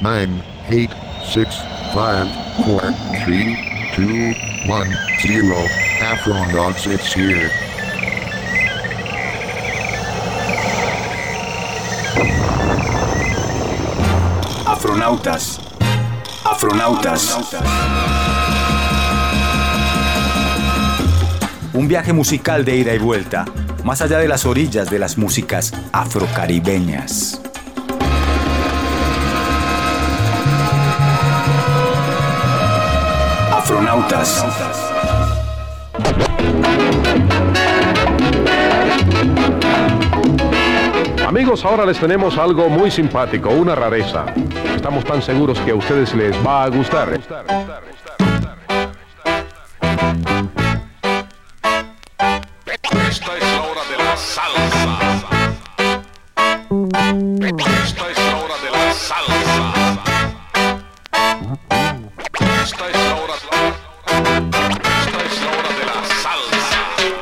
9, 8, 6, 5, 4, 3, 2, 1, 0. Afronauts, it's here. Afronautas. Afronautas. Un viaje musical de ida y vuelta, más allá de las orillas de las músicas afrocaribeñas. Afronautas. Amigos, ahora les tenemos algo muy simpático, una rareza. Estamos tan seguros que a ustedes les va a gustar. Esta es la hora de la salsa. Esta es la hora de la salsa. Esta es la hora de la salsa.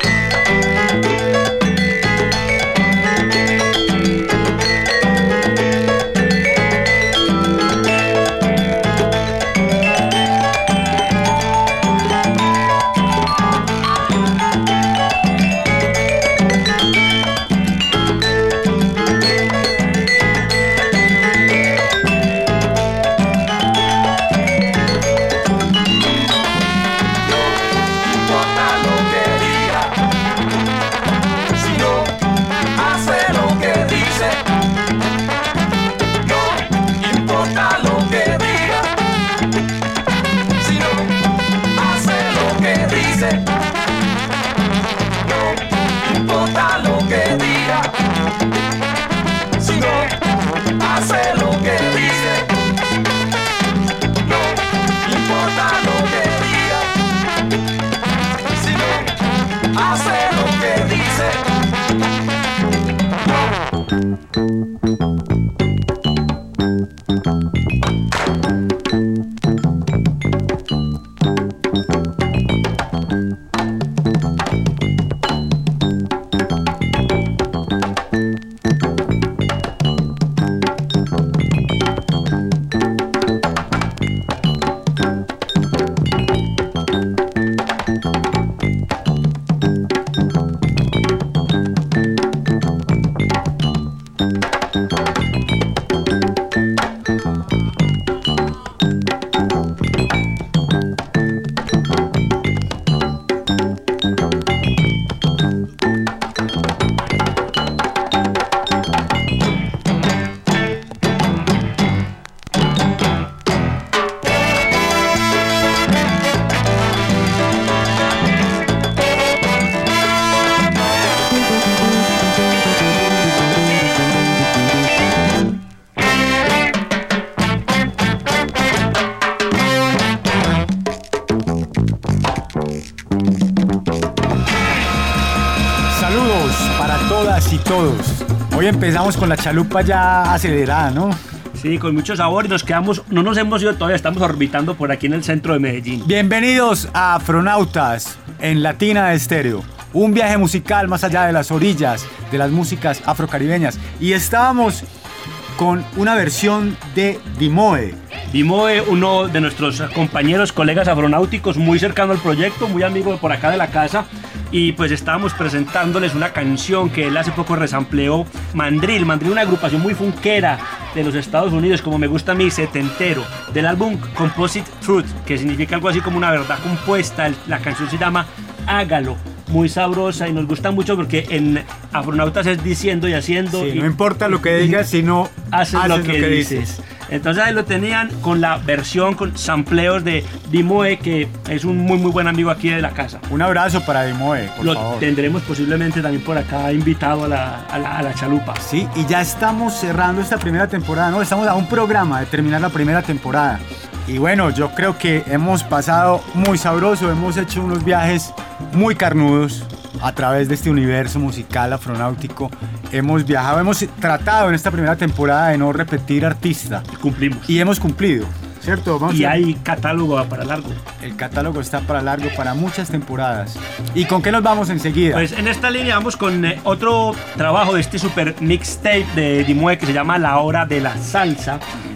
Y todos. Hoy empezamos con la chalupa ya acelerada, ¿no? Sí, con mucho sabor y no nos hemos ido todavía, estamos orbitando por aquí en el centro de Medellín. Bienvenidos a Afronautas en Latina Estéreo. Un viaje musical más allá de las orillas de las músicas afrocaribeñas. Y estábamos con una versión de Dimoe. Dimoe, uno de nuestros compañeros, colegas afronáuticos, muy cercano al proyecto, muy amigo por acá de la casa. Y pues estábamos presentándoles una canción que él hace poco resampleó, Mandrill, una agrupación muy funkera de los Estados Unidos, como me gusta a mí, setentero, del álbum Composite Truth, que significa algo así como una verdad compuesta. La canción se llama Hágalo, muy sabrosa y nos gusta mucho porque en Afronautas es diciendo y haciendo. Sí, y no importa lo que digas, sino haces lo que dices. Entonces ahí lo tenían con la versión, con sampleos de Dimoe, que es un muy buen amigo aquí de la casa. Un abrazo para Dimoe, por favor. Lo tendremos posiblemente también por acá invitado a la chalupa. Sí, y ya estamos cerrando esta primera temporada, ¿no? Estamos a un programa de terminar la primera temporada. Y bueno, yo creo que hemos pasado muy sabroso, hemos hecho unos viajes muy carnudos a través de este universo musical afronáutico. Hemos viajado, hemos tratado en esta primera temporada de no repetir artista. Cumplimos. Y hemos cumplido, ¿cierto? Y hay catálogo para largo. El catálogo está para largo, para muchas temporadas. ¿Y con qué nos vamos enseguida? Pues en esta línea vamos con otro trabajo de este super mixtape de Dimoe que se llama La Hora de la Salsa.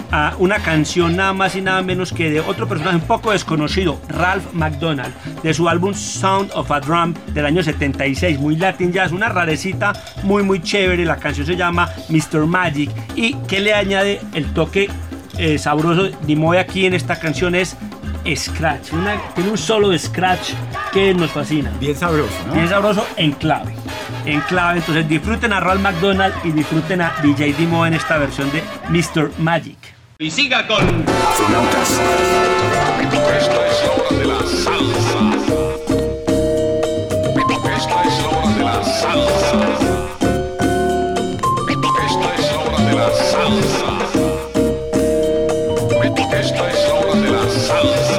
a una canción nada más y nada menos que de otro personaje un poco desconocido, Ralph McDonald, de su álbum Sound of a Drum del año 76, muy Latin Jazz, una rarecita muy chévere. La canción se llama Mr. Magic, y que le añade el toque sabroso Dimoe aquí en esta canción es scratch, tiene un solo de scratch que nos fascina. Bien sabroso, ¿no? Bien sabroso en clave. Entonces disfruten a Ralph McDonald y disfruten a DJ Dimoe en esta versión de Mr. Magic. Y siga con... Astronautas. Esta es la hora de la salsa. Esta es la hora de la salsa. Esta es la hora de la salsa. Esta es la hora de la salsa.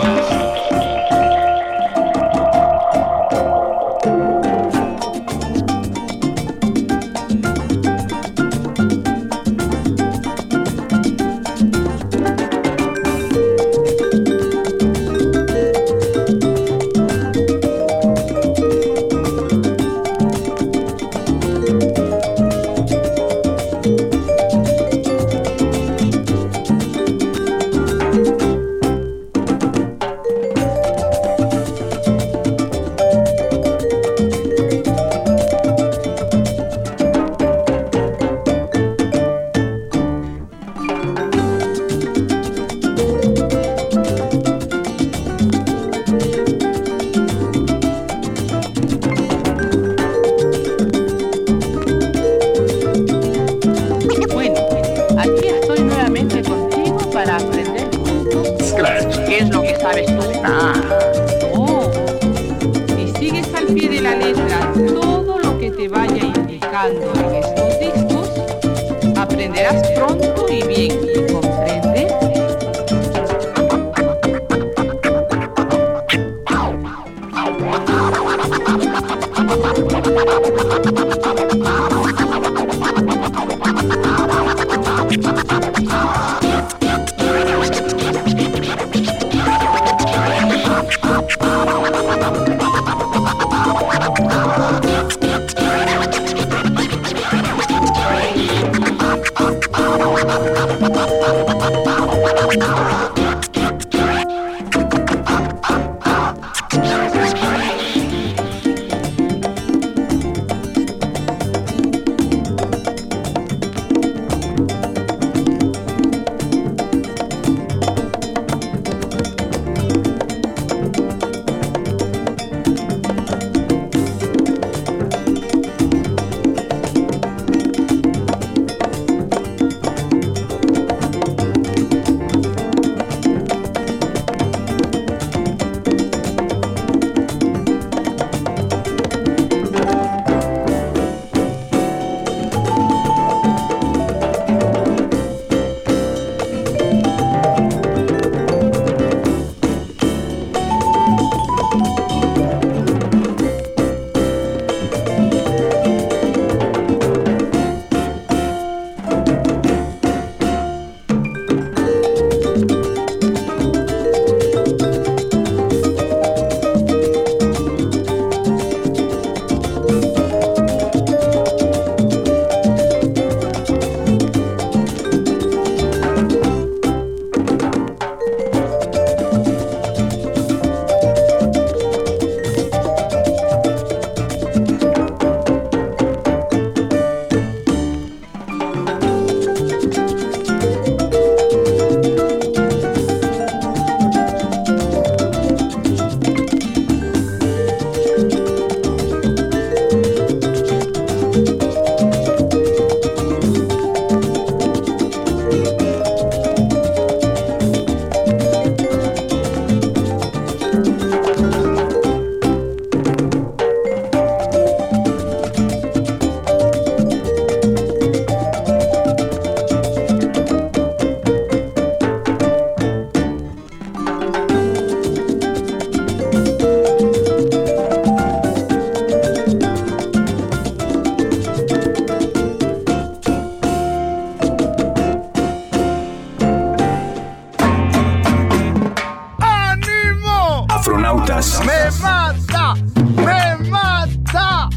Astronautas. ¡Me mata! ¡Me mata!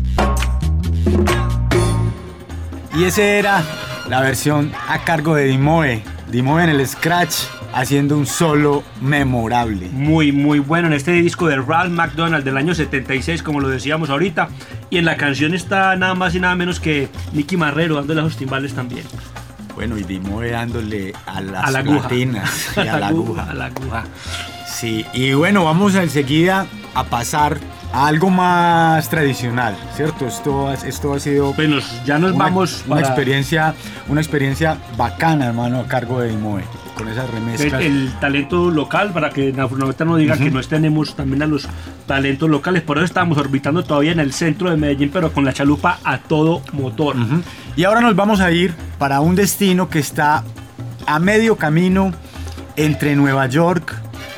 Y esa era la versión a cargo de Dimoe Dimoe en el scratch haciendo un solo memorable. Muy, muy bueno en este disco de Ralph McDonald del año 76, como lo decíamos ahorita. Y en la canción está nada más y nada menos que Nicky Marrero dándole a los timbales también. Bueno, y Dimoe dándole a las A la aguja. platinas y a la aguja. A la aguja. Sí, y bueno, vamos enseguida a pasar a algo más tradicional, ¿cierto? Esto ha sido Bueno, ya nos vamos una para experiencia bacana, hermano, a cargo de Dimoe, con esas remezclas. el talento local, para que ahorita no diga que no tenemos también a los talentos locales. Por eso estamos orbitando todavía en el centro de Medellín, pero con la chalupa a todo motor. Ujú. Y ahora nos vamos a ir para un destino que está a medio camino entre Nueva York,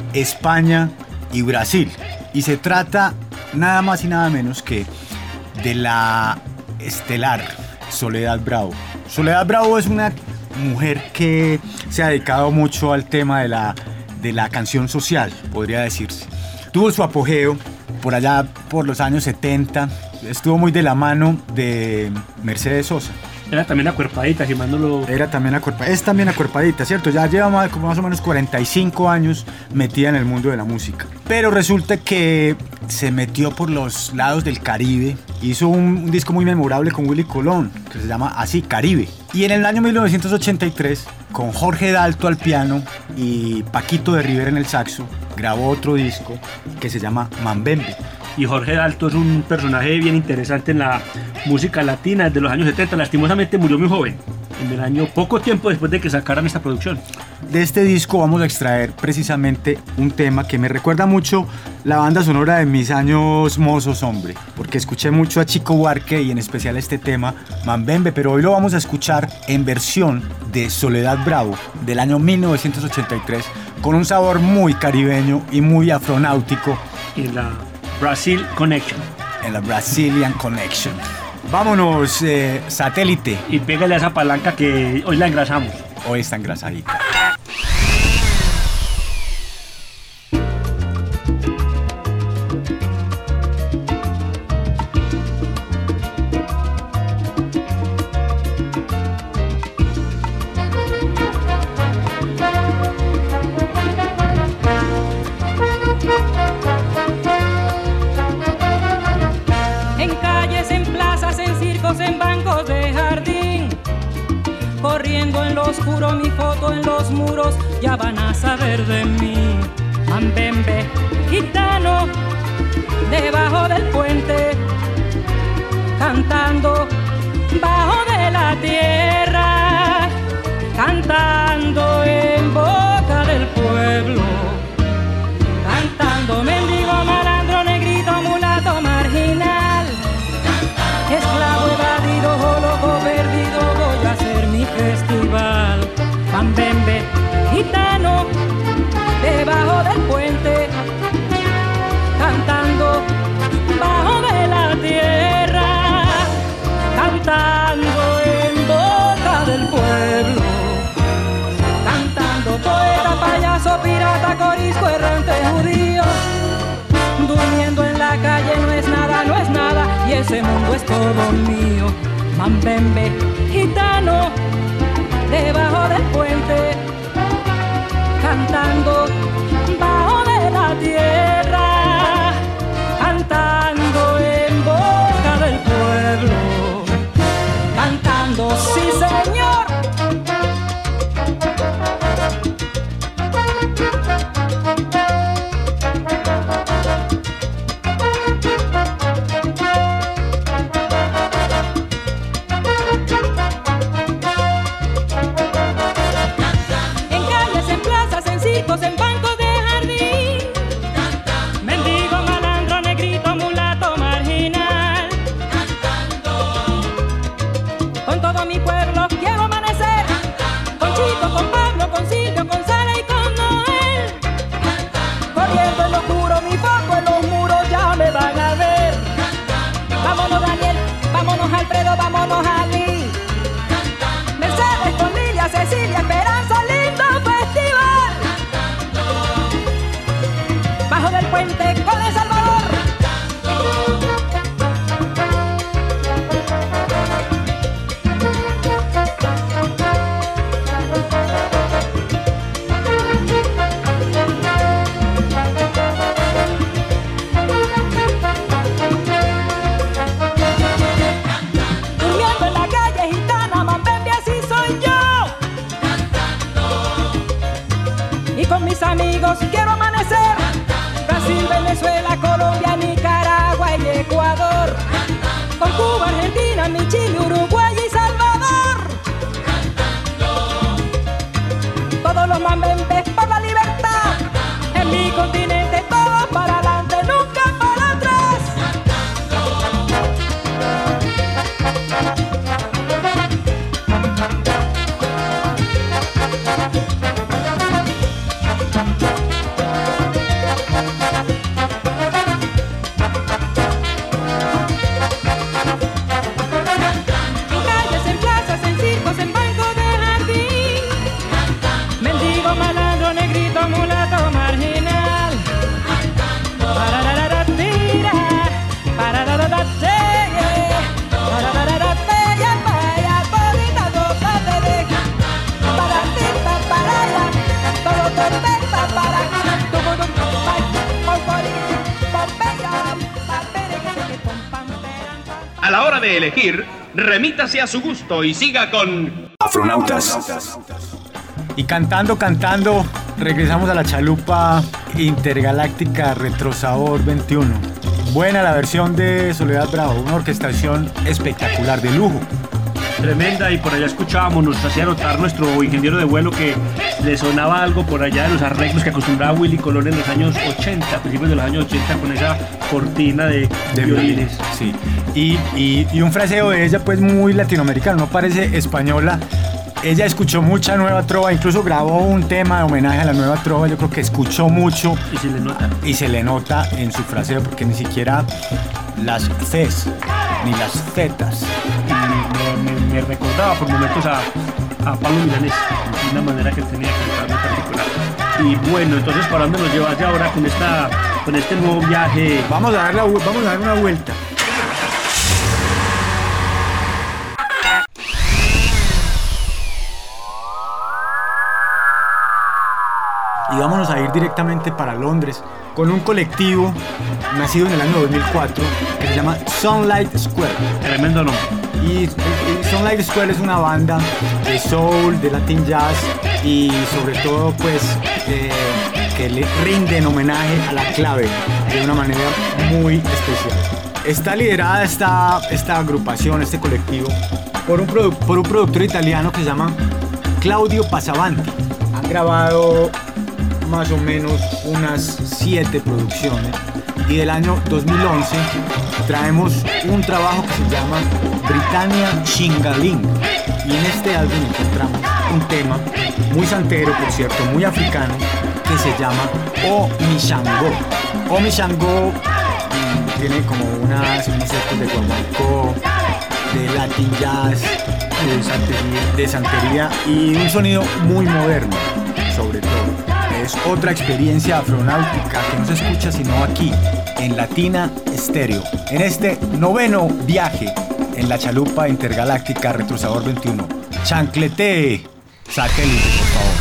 España y Brasil. Y se trata nada más y nada menos que de la estelar Soledad Bravo. Soledad Bravo es una mujer que se ha dedicado mucho al tema de la canción social, podría decirse. Tuvo su apogeo por allá por los años 70, estuvo muy de la mano de Mercedes Sosa. Era también acuerpadita, si más no lo... Es también acuerpadita, ¿cierto? Ya lleva más o menos 45 años metida en el mundo de la música. Pero resulta que se metió por los lados del Caribe. Hizo un disco muy memorable con Willy Colón, que se llama así, Caribe. Y en el año 1983, con Jorge Dalto al piano y Paquito de Rivera en el saxo, grabó otro disco que se llama Mambembe. Y Jorge Dalto es un personaje bien interesante en la música latina desde los años 70. Lastimosamente murió muy joven, en el año poco tiempo después de que sacaran esta producción. De este disco vamos a extraer precisamente un tema que me recuerda mucho la banda sonora de mis años mozos, hombre, porque escuché mucho a Chico Buarque y en especial este tema, Mambembe, pero hoy lo vamos a escuchar en versión de Soledad Bravo del año 1983, con un sabor muy caribeño y muy afronáutico. En la Brazil Connection. En la Brazilian Connection. Vámonos, satélite. Y pégale a esa palanca que hoy la engrasamos. Hoy está engrasadita. En calles, en plazas, en circos, en bancos de jardín, corriendo en lo oscuro, mi foto en los muros, ya van a saber de mí. Mambembe, gitano, debajo del puente, cantando bajo de la tierra, cantando en boca del pueblo, cantando mendigo, malandro, negrito, mulato, marginal, esclavo evadido o loco perdido, voy a hacer mi festival. Mambembe, gitano, debajo del puente, cantando bajo de la tierra, cantando en boca del pueblo, cantando poeta, payaso, pirata, corisco, errante, judío, durmiendo en la calle no es nada, y ese mundo es todo mío. Mambembe, gitano, debajo del puente, cantando bajo de la tierra, cantando en boca del pueblo, cantando, sí señor. todos los mambembes por la libertad. En mi continente todo para adelante, nunca para atrás. En calles, en plazas, en circos, en bancos de jardín. Mendigo, malandro, negrito, mulato, marginal. Pararararatira, pararararateye, pararararateye, vaya, bonita, tócate de paratita, paraya, todo tormenta, para tucutum, pay, pompori, pompeya, papere, que pom, pam, peran, pam, pam. A la hora de elegir, remítase a su gusto y siga con Afronautas. Y cantando, regresamos a la chalupa intergaláctica Retrosabor 21. Buena la versión de Soledad Bravo, una orquestación espectacular, de lujo. Tremenda, y por allá escuchábamos, nos hacía notar nuestro ingeniero de vuelo que le sonaba algo por allá de los arreglos que acostumbraba Willy Colón en los años 80, principios de los años 80, con esa cortina de violines. Sí, y un fraseo de ella pues muy latinoamericano, no parece española. Ella escuchó mucha nueva trova, incluso grabó un tema de homenaje a la nueva trova. Yo creo que escuchó mucho. Y se le nota. Y se le nota en su fraseo, porque ni siquiera las Cs ni las Zetas. Me recordaba por momentos a Pablo Milanés, de una manera que tenía que cantar muy particular. Y bueno, entonces, ¿para dónde nos llevas ahora con este nuevo viaje? Vamos a dar una vuelta. Y vámonos a ir directamente para Londres con un colectivo nacido en el año 2004 que se llama Sunlight Square. Tremendo nombre. Y Sunlight Square es una banda de soul, de latin jazz y sobre todo pues que le rinden homenaje a la clave de una manera muy especial. Está liderada esta agrupación, este colectivo, por un productor italiano que se llama Claudio Pasavanti. Han grabado más o menos unas 7 producciones y del año 2011 traemos un trabajo que se llama Britannia Shingaling, y en este álbum encontramos un tema muy santero, por cierto, muy africano, que se llama O Mishango. O Mishango tiene como unos ecos de guaguancó, de latin jazz, de santería y un sonido muy moderno, sobre todo. Es otra experiencia afronáutica que no se escucha sino aquí, en Latina Estéreo, en este 9º viaje en la chalupa intergaláctica Retrosabor 21. Chancletee, satélite, por favor.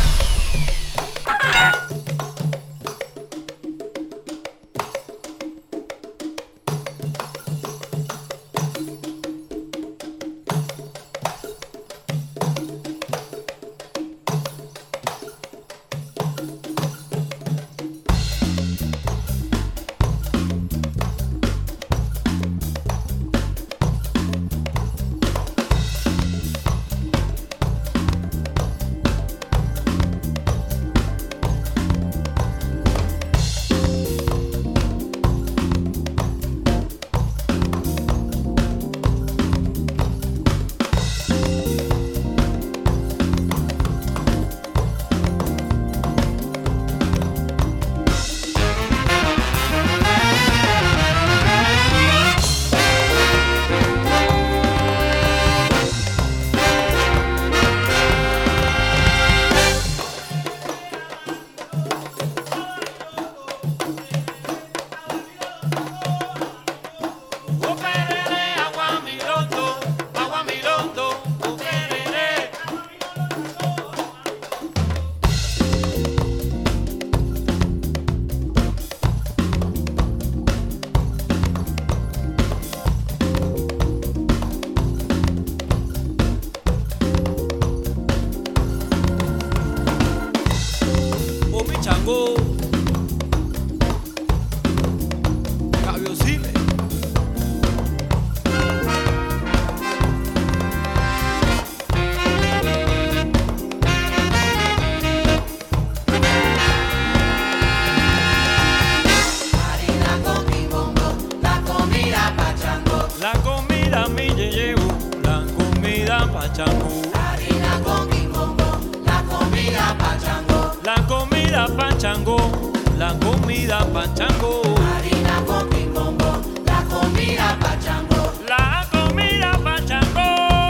Pachango, la comida Pachango. Harina con quimbombo, la comida Pachango. La comida Pachango.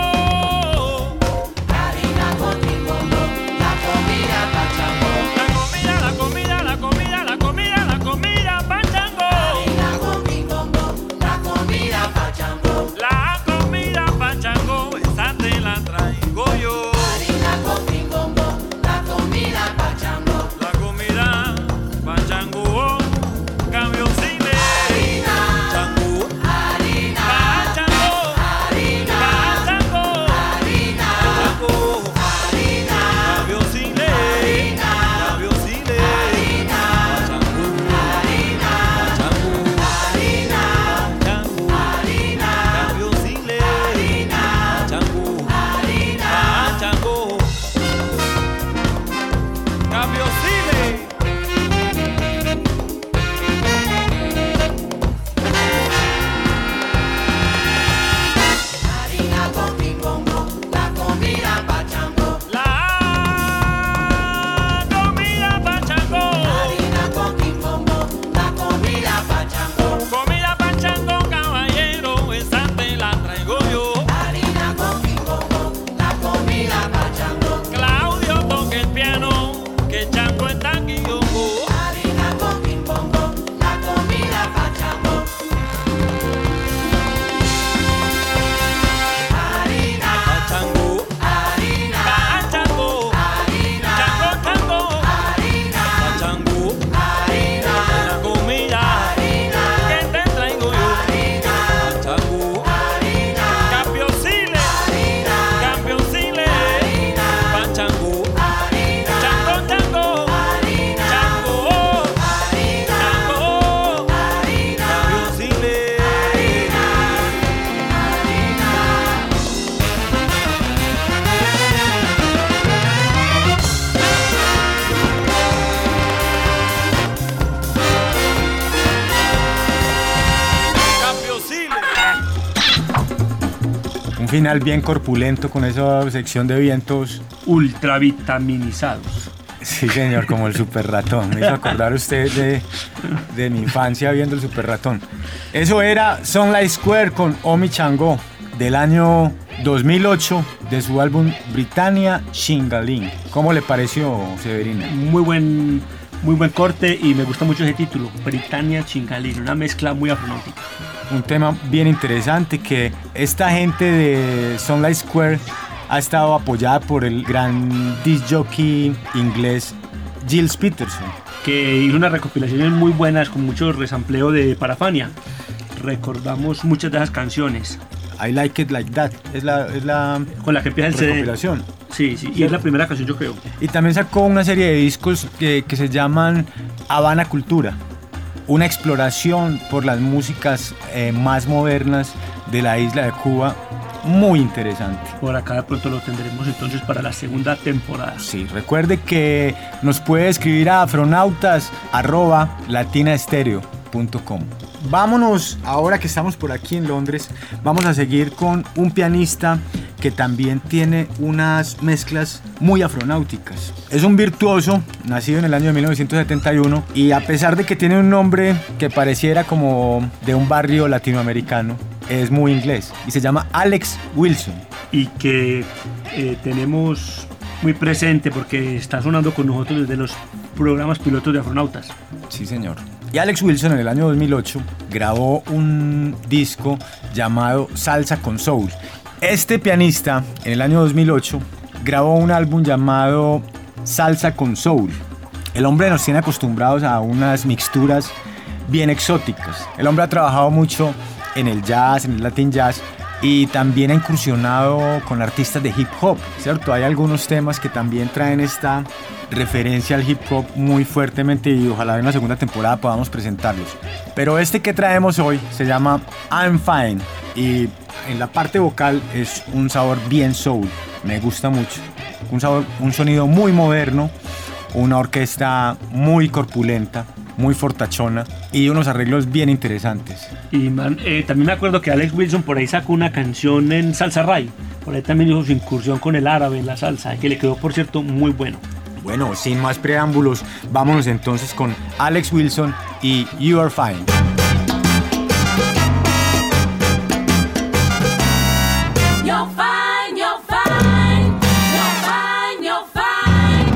Harina con quimbombo, la comida Pachango. La comida, la comida, la comida, la comida, la comida Pachango. Harina con quimbombo, la comida Pachango. La comida Pachango, esa te la traigo yo. Harina con quimbombo, la comida Pachango. La comida Pachango, cambio cine. Harina, Chango, harina, Pachango, harina, Pachango, harina, Pachango, harina, cambio cine, cambio cine. Pachango, harina, Pachango, harina, Pachango, harina, cambio cine, harina, Pachango, harina. Pachango, cambio cine. Harina con quimbombo, la comida Pachango. La comida Pachango. Harina con quimbombo, la comida Pachango. Comida Pachango, caballero, esa te la traigo yo. Harina con quimbombo, la comida Pachango. Claudio toca el piano, que Chango está aquí yo. Harina con quimbombo, la comida Pachango. Harina, Pachango, harina, Pachango, harina, Chango, Chango, harina, Pachango, harina, la comida que te traigo yo. Pachango, harina, cambio Chile, cambio Chile. Pachango, harina, Chango, Chango, harina, Chango, harina, Chango, harina, cambio Chile. Cambio Chile. Un final bien corpulento con esa sección de vientos. Ultravitaminizados. Sí, señor, como el Super Ratón. Me hizo acordar usted de mi infancia viendo el Super Ratón. Eso era Sunlight Square con Omi Chango del año 2008 de su álbum Britannia Chingaling. ¿Cómo le pareció, Severina? Muy buen corte y me gusta mucho ese título, Britannia Chingalín, una mezcla muy afronáutica. Un tema bien interesante que esta gente de Sunlight Square ha estado apoyada por el gran disc jockey inglés Giles Peterson. Que hizo unas recopilaciones muy buenas con mucho resampleo de Parafania. Recordamos muchas de esas canciones. I Like It Like That es la Con la que empieza el CD. recopilación. Sí, y es la primera canción, yo creo. Y también sacó una serie de discos que se llaman Habana Cultura, una exploración por las músicas más modernas de la isla de Cuba, muy interesante. Por acá de pronto lo tendremos entonces para la segunda temporada. Sí, recuerde que nos puede escribir a afronautas@latinaestereo.com. Vámonos, ahora que estamos por aquí en Londres, vamos a seguir con un pianista que también tiene unas mezclas muy afronáuticas. Es un virtuoso, nacido en el año de 1971, y a pesar de que tiene un nombre que pareciera como de un barrio latinoamericano, es muy inglés y se llama Alex Wilson. Y que tenemos muy presente porque está sonando con nosotros desde los programas pilotos de Afronautas. Sí, señor. Y Alex Wilson en el año 2008 grabó un disco llamado Salsa con Soul. Este pianista en el año 2008 grabó un álbum llamado Salsa con Soul. El hombre nos tiene acostumbrados a unas mixturas bien exóticas. El hombre ha trabajado mucho en el jazz, en el Latin jazz, y también ha incursionado con artistas de hip hop, ¿cierto? Hay algunos temas que también traen esta referencia al hip hop muy fuertemente y ojalá en la segunda temporada podamos presentarlos. Pero este que traemos hoy se llama I'm Fine y en la parte vocal es un sabor bien soul, me gusta mucho. Un sonido muy moderno, una orquesta muy corpulenta, muy fortachona y unos arreglos bien interesantes. Y también me acuerdo que Alex Wilson por ahí sacó una canción en Salsa Ray. Por ahí también hizo su incursión con el árabe en la salsa, que le quedó, por cierto, muy bueno. Bueno, sin más preámbulos, vámonos entonces con Alex Wilson y You Are Fine. You're fine, you're fine, you're fine, you're fine.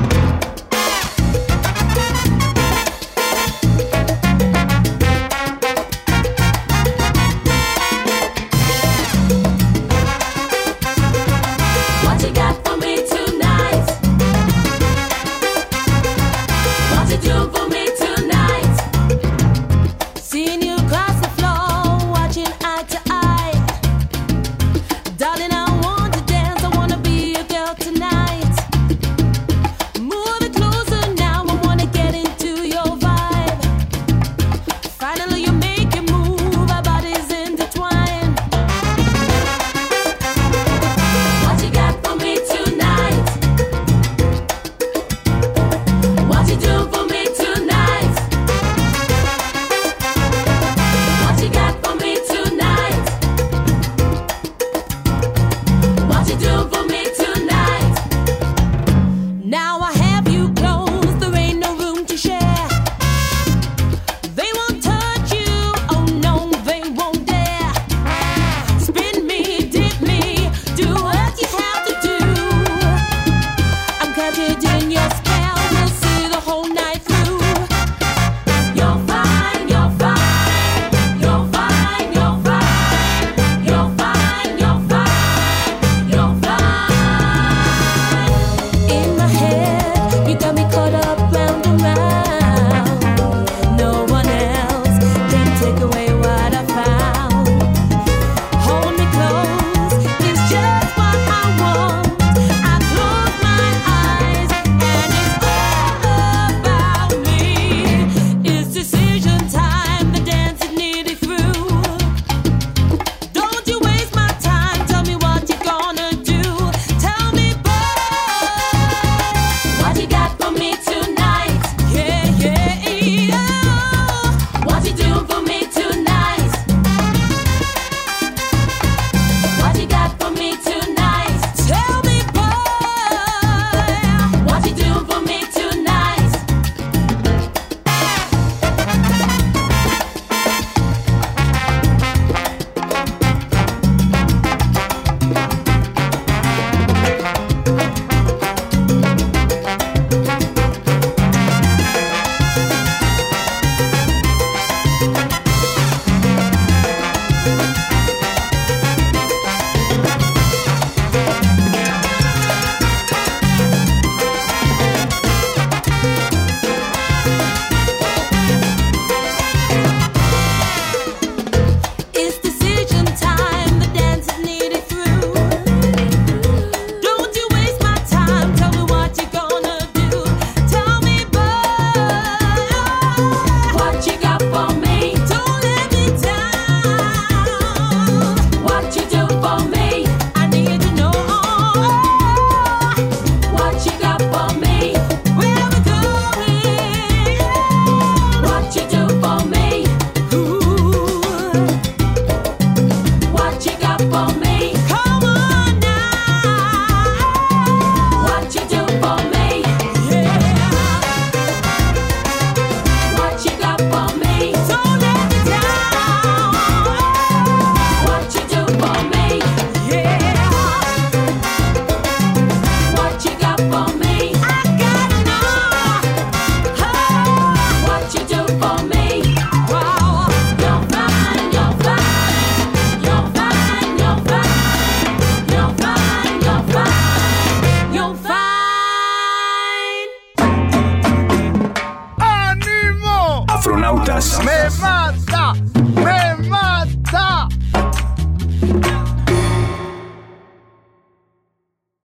What you got for me tonight? What you do for me tonight? Seeing you cross the floor, watching eye to eye. Darling, I want to dance, I wanna be your girl tonight. Move it closer now, I wanna get into your vibe. Finally you make it move, our bodies intertwined. What you got for me tonight? What you do for me tonight? What you got for me tonight? What you do for me tonight? Now I have you close, there ain't no room to share. They won't touch you, oh no, they won't dare. Spin me, dip me, do what you have to do. I'm captured in your spell, we'll see the whole night through. You're fine, you're fine, you're fine, you're fine, you're fine, you're fine, you're fine. In my head, you got me caught up round and round. No one else can take away what I found. Hold me close, it's just what I want. I close my eyes and it's all about me. It's decision time, the dance is nearly through. Don't you waste my time, tell me what you gonna do. Tell me, boy, what you got for me tonight? Yeah, yeah, yeah. What you do for me tonight? What you got for me tonight? Tell me, boy, what you do for me tonight? It's decision time, the dance is nearly through. Don't you waste my time, tell me what you gonna do. Tell me, boy, what you got for me. Don't let me down. What you do for me, I need to know. What you got for me, where we going? What you do for me, what you got for me? Come on now. What you do for me? Yeah. What you got for me? Don't let me down. What you do for me? Yeah. What you got for me? I gotta know. What you do for me? Wow. You're fine, you're fine, you're fine, you're fine, you're fine, you're fine, you're fine. ¡Ánimo! Afronautas. ¡Me mata!